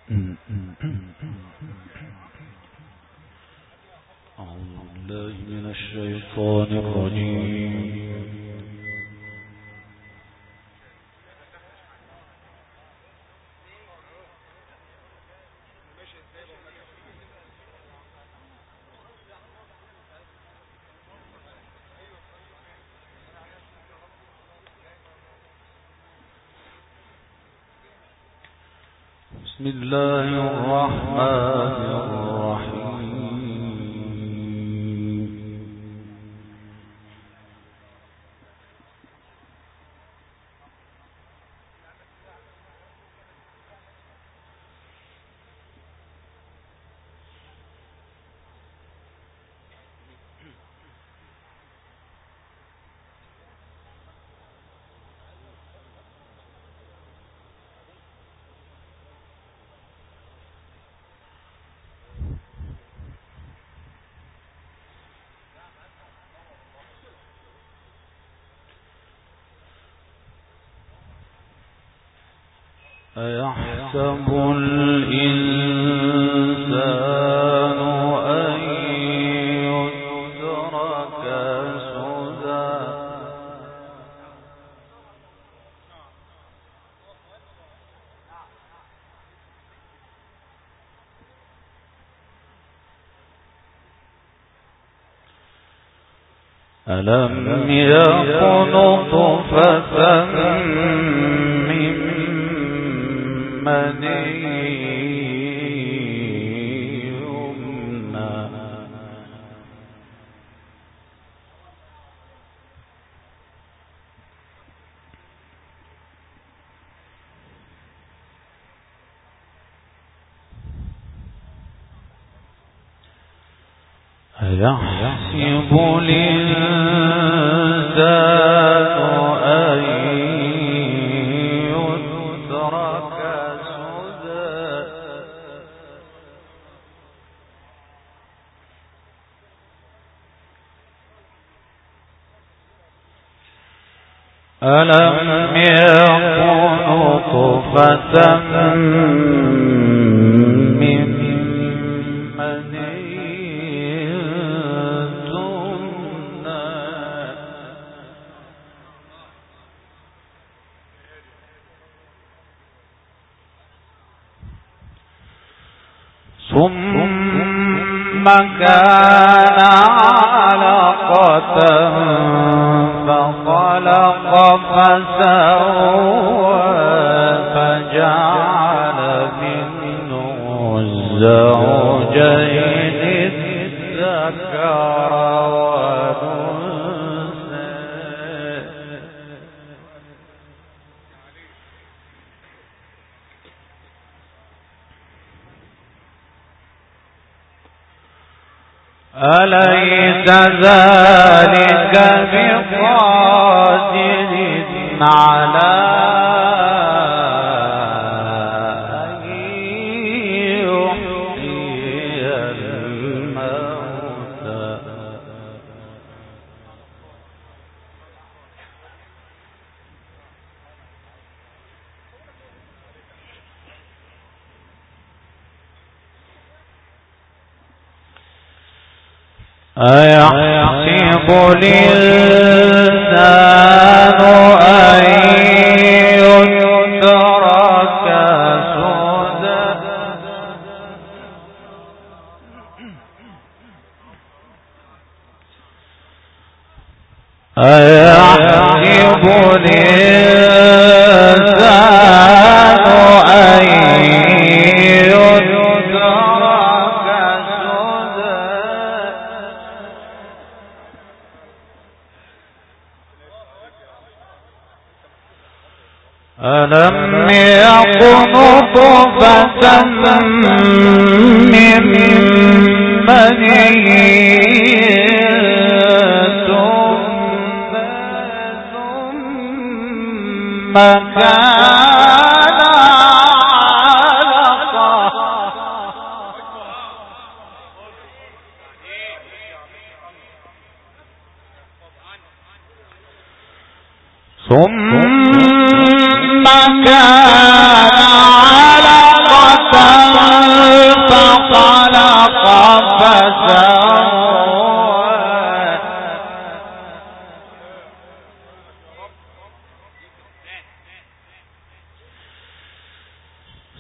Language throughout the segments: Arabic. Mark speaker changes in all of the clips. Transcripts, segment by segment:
Speaker 1: بسم الله الرحمن الرحيم. أيحسب الإنسان أن يترك سدى ألم يكن نطفة من مني يمنى أيحسب الإنسان أن يترك سدى ألم يكن نطفة من مني ثم كان علقة فخلق فسوى فجعل منه الزوجين الذكر والأنثى أليس ذلك بقادر على أن يحيي الموتى أيحسب الإنسان أن يترك سدى أيحسب الإنسان أن ألم يكن نطفة من مني ثم كان علقة ثم كان علقة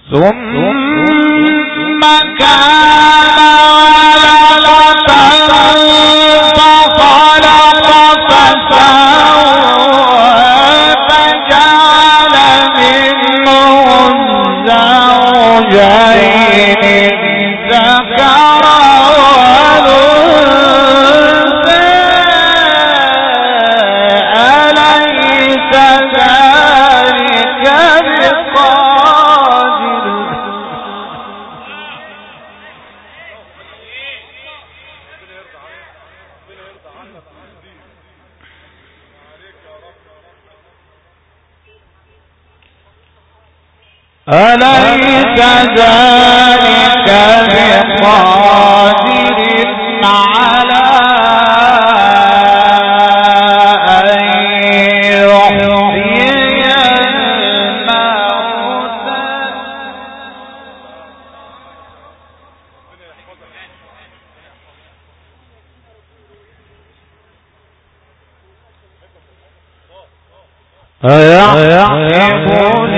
Speaker 1: ثم كان علقة فخلق فسوى فجعل منه الزوجين الذكر والأنثى أليس ذلك بقادر أليس ذلك بقادر على أن يحيي الموتى أيحسب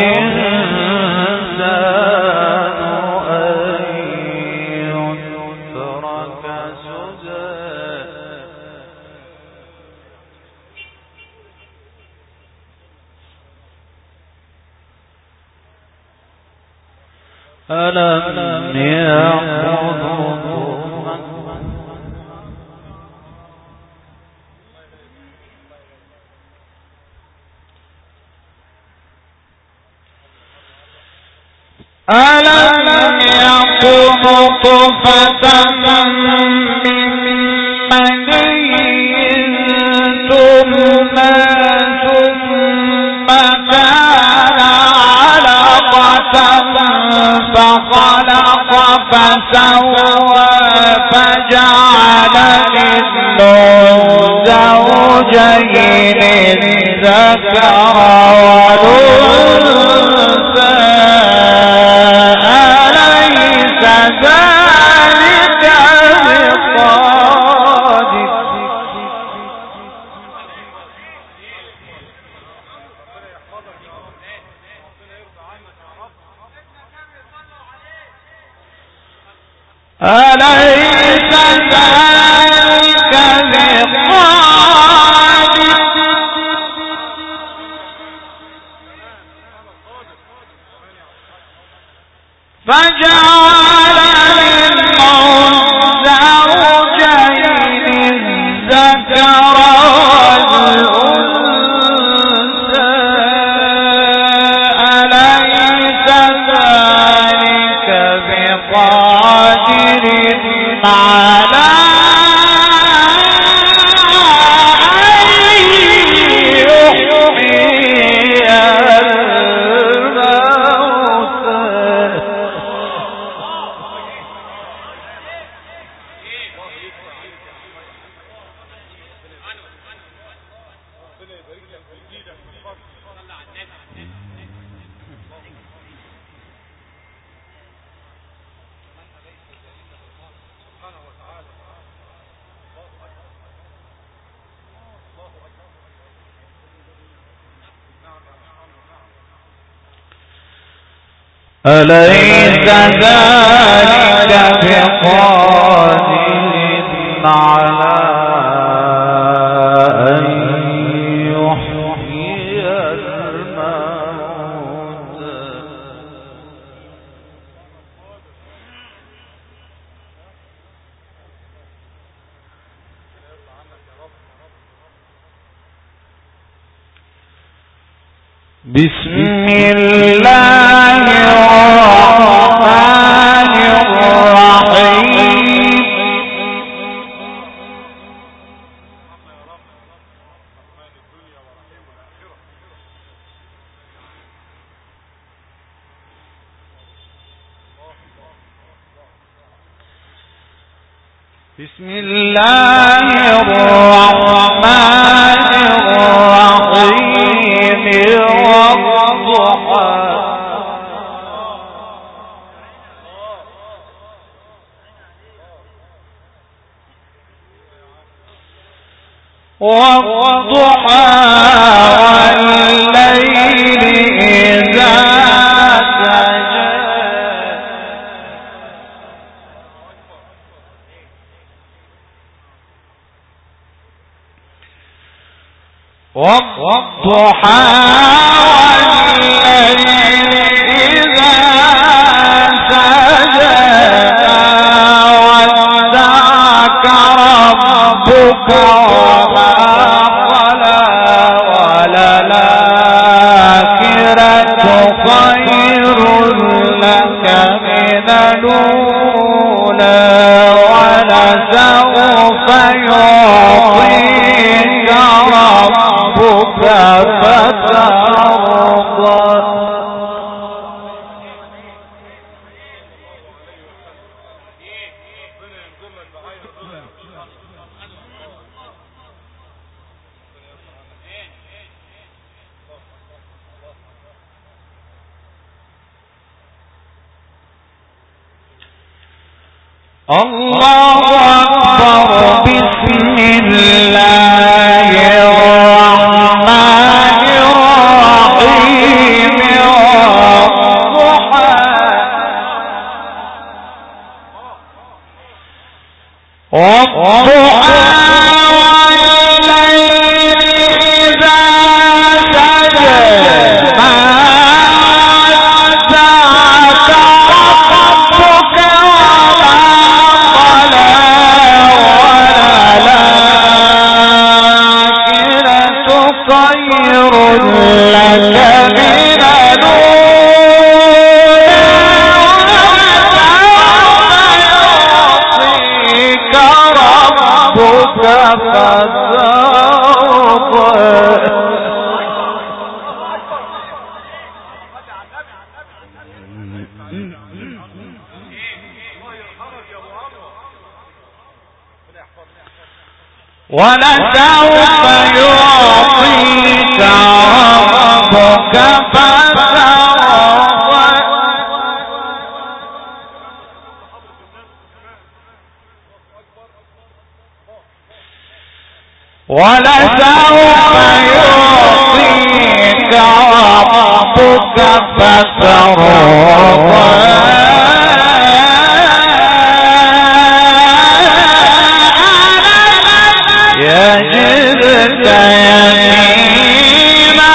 Speaker 1: ألم يكن نطفة من مني تمنى ثم كان علقة فخلق فسوى فجعل منه الزوجين الذكر والأنثى أليس ذلك بقادر أليس ذلك بقادر فجعل منه الزوجين الذكر والأنثى أليس ذلك بقادر على أليس ذلك بقادر على أن يحيي الموتى بسم الله الرحمن الرحيم بسم الله الرحمن الرحيم والضحى والضحى والليل إذا سجى والضحى والليل إذا سجى ودعك ربك وما قلى وللآخرة خير لك من الأولى ولسوف يعطيك ربك فترضى. الله أكبر. بسم الله الرحمن الرحيم. والضحى والليل إذا سجى ما ودعك ربك وما قلى وللآخرة خير لك من الأولى ولسوف يعطيك ربك فترضى. ولسوف يعطيك ربك فترضى. ولسوف يعطيك ربك فترضى. يجدك يتيما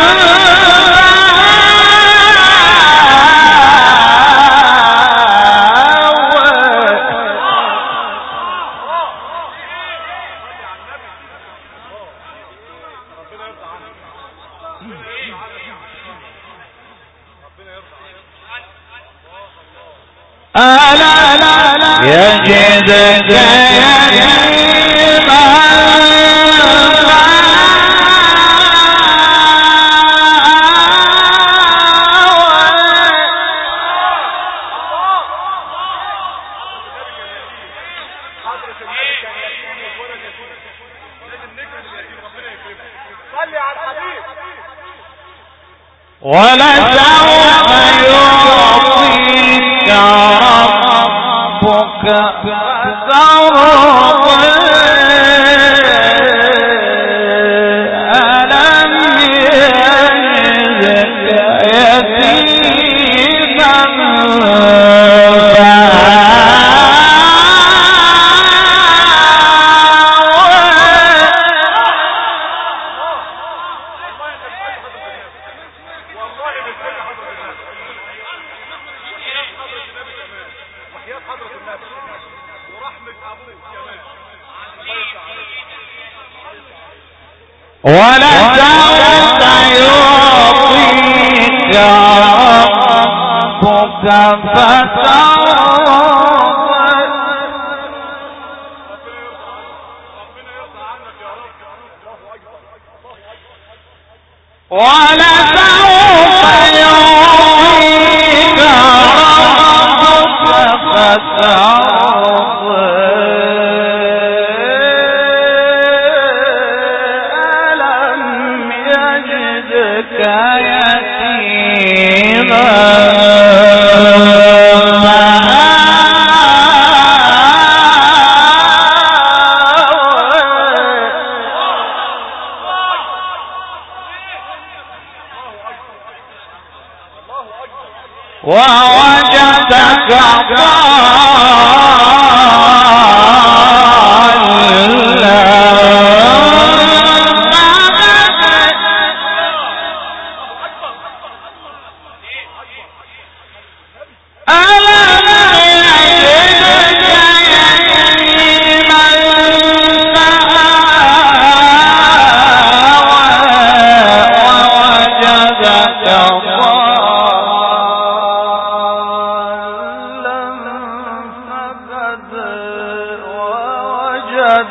Speaker 1: يجدك يتيما ولسوف يعطيك ربك فترضى. ألم يجدك يتيما ولسوف يعطيك ربك فترضى. ولسوف يعطيك ربك فترضى. يتيما ووجدك ضالا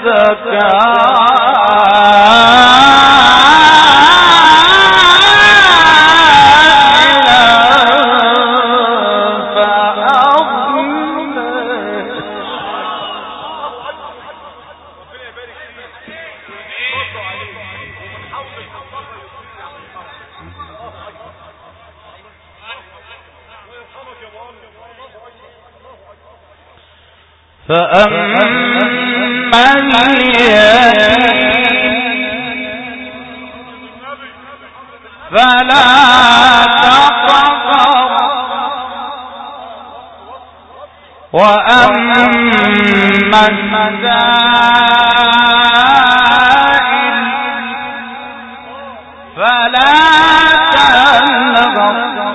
Speaker 1: فأما اليتيم فلا تقهر وأما السائل فلا تنهر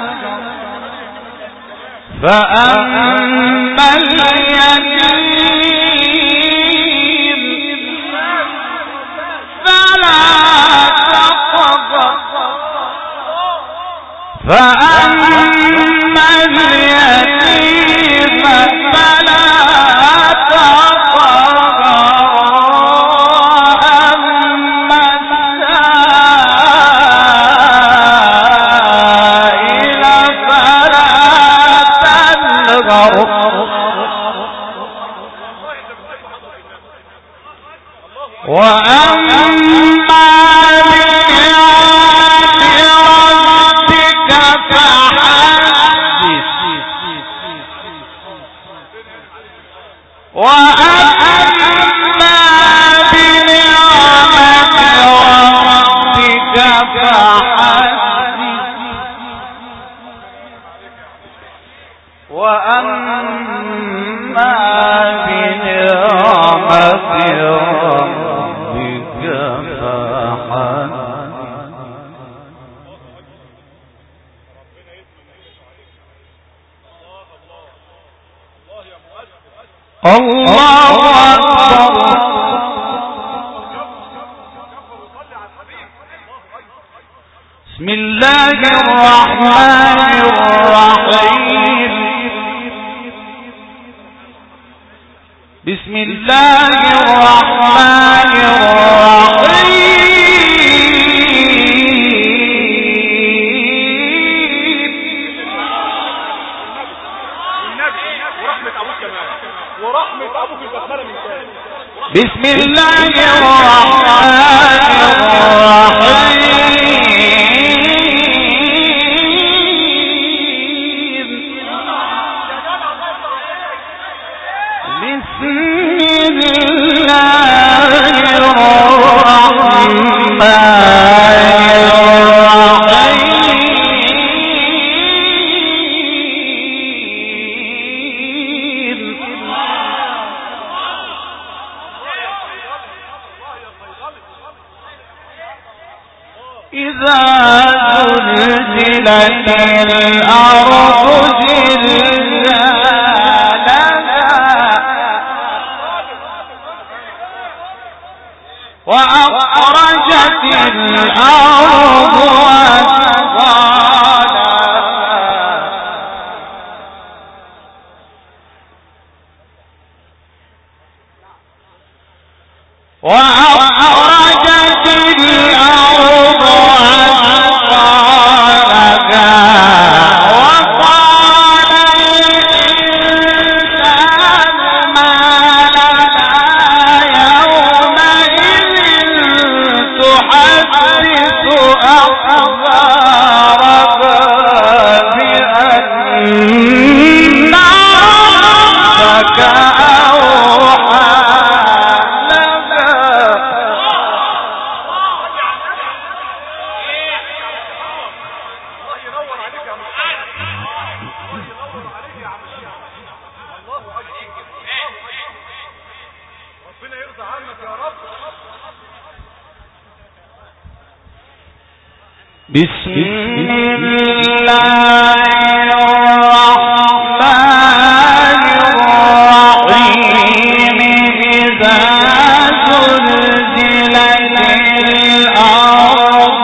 Speaker 1: فأما اليتيم فلا تقهر فأما اليتيم فلا تقهر وأما السائل فلا تنهر وأما بنعمة ربك فحدث وأما بنعمة ربك فحدث وأما بنعمة ربك فحدث الله أكبر. بسم الله الرحمن الرحيم بسم الله الرحمن الرحيم بسم الله الرحمن الرحيم إذا زلزلت الأرض زلزالها وأخرجت الأرض أثقالها وأخرجت الأرض أثقالها وقال الإنسان ما لها يومئذ تحدث أخبارها بأن ربك أوحى بسم الله الرحمن الرحيم إذا زلزلت الأرض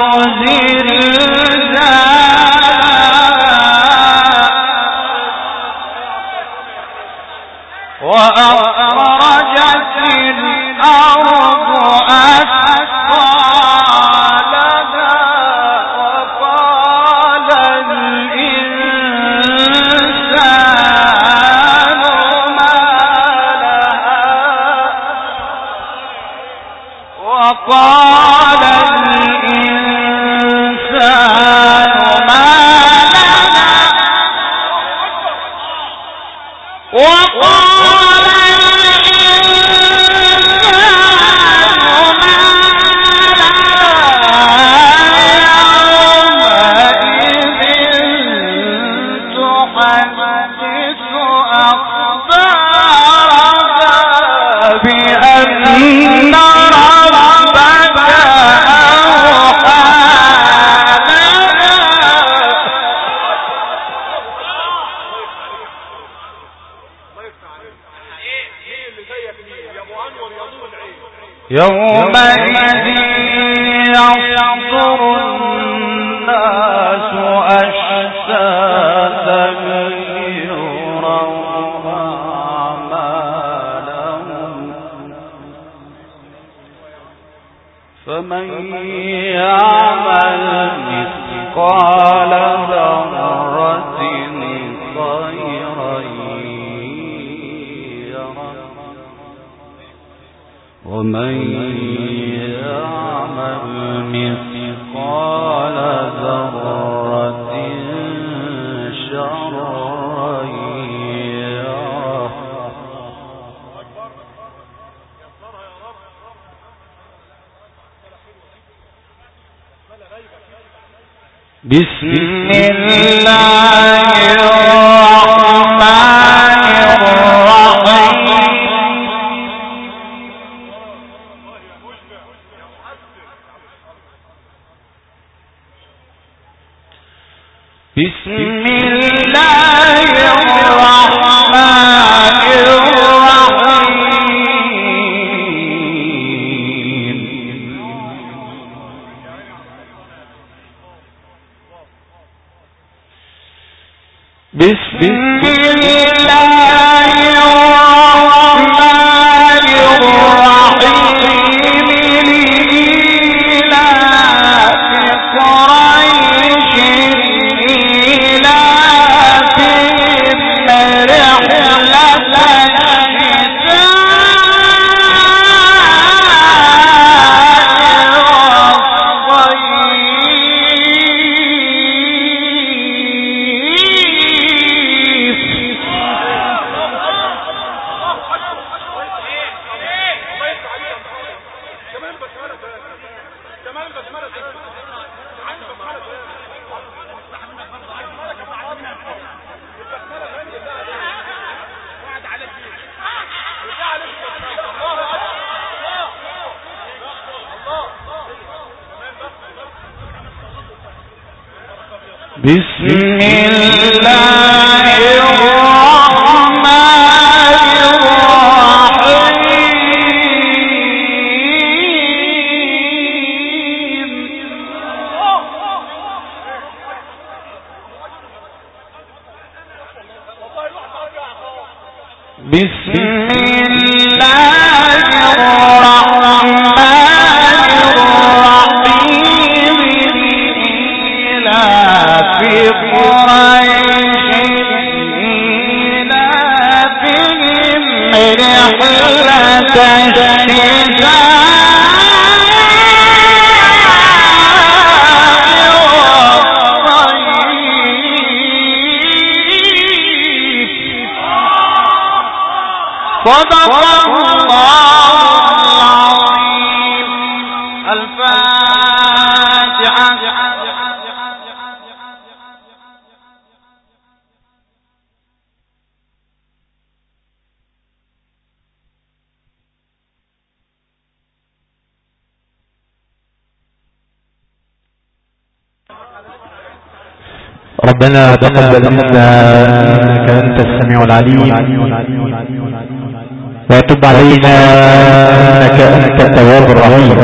Speaker 1: زلزالها وأخرجت الأرض يومئذ يصدر الناس أشتاتا ليروا أعمالهم فمن يعمل مثقال ذرة خيرا يره ومن يعمل مثقال ذرة شرا يره بسم الله الرحمن الرحيم بسم الله الرحمن الرحيم بسم الله الرحمن الرحيم لإيلاف قريش بسم الله الرحمن الرحيم بسم الله الرحمن الرحيم في قريش إيلافهم رحلة الشتاء والصيف صدق الله العظيم. الفاتحة.
Speaker 2: ربنا تقبل منا إنك أنت السميع العليم وتب علينا إنك أنت التواب الرحيم.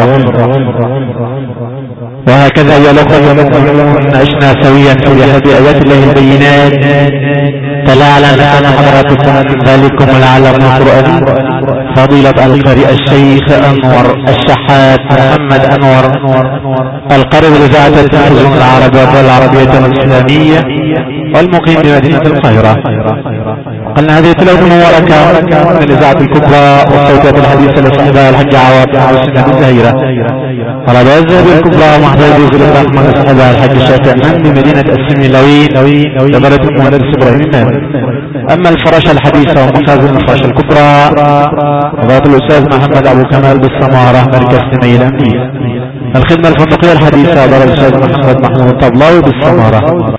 Speaker 2: وهكذا يا الأخوة المؤمنون عشنا سويا في أحد آيات الله البينات تلاعلا لكان حضراتكم ذلكم العالم القرآني فضيلة القارئ الشيخ أنور الشحات محمد أنور القارئ بإذاعة التلفزيون العربي والعربية الإسلامية والمقيم بمدينة القاهرة. قلنا هذه تلاوة مباركة من الإذاعة الكبرى والصوتات الحديثة لصاحبها الحج عوض وسنة الزهيرة وربا الزهر الكبرى محضر بيزل الرحمن لصاحبها الحج شافع من بمدينة السميلوين جبلة المهندس إبراهيم النامي. أما الفراشة الحديثة ومخازن الفراشة الكبرى وضعت الأستاذ محمد أبو كمال بالسمارة مركز سمي الأمنية. الخدمة الفندقية الحديثة وضعت الأستاذ محمد محمود الطبلاوي بالسمارة.